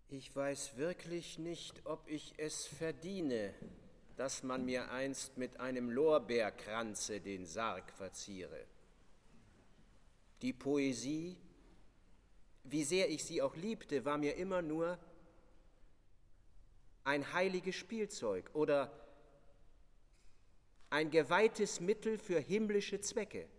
Ich weiß wirklich nicht, ob ich es verdiene, dass man mir einst mit einem Lorbeerkranze den Sarg verziere. Die Poesie, wie sehr ich sie auch liebte, war mir immer nur ein heiliges Spielzeug oder ein geweihtes Mittel für himmlische Zwecke.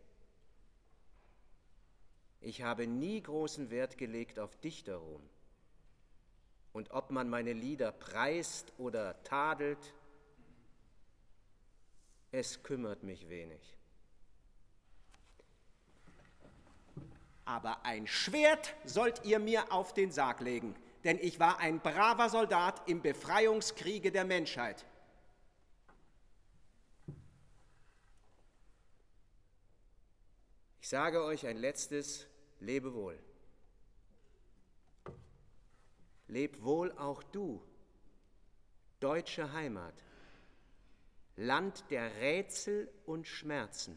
Ich habe nie großen Wert gelegt auf Dichterruhm. Und ob man meine Lieder preist oder tadelt, es kümmert mich wenig. Aber ein Schwert sollt ihr mir auf den Sarg legen, denn ich war ein braver Soldat im Befreiungskriege der Menschheit. Ich sage euch ein letztes Lebewohl. Leb wohl auch du, deutsche Heimat, Land der Rätsel und Schmerzen.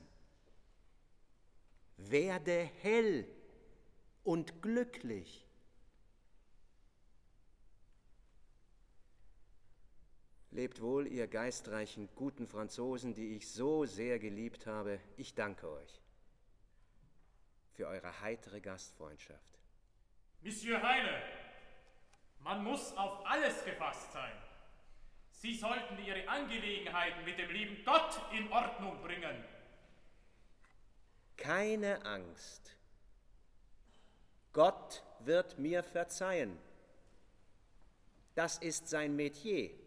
Werde hell und glücklich. Lebt wohl, ihr geistreichen, guten Franzosen, die ich so sehr geliebt habe. Ich danke euch für eure heitere Gastfreundschaft. Monsieur Heine, man muss auf alles gefasst sein. Sie sollten Ihre Angelegenheiten mit dem lieben Gott in Ordnung bringen. Keine Angst. Gott wird mir verzeihen. Das ist sein Metier.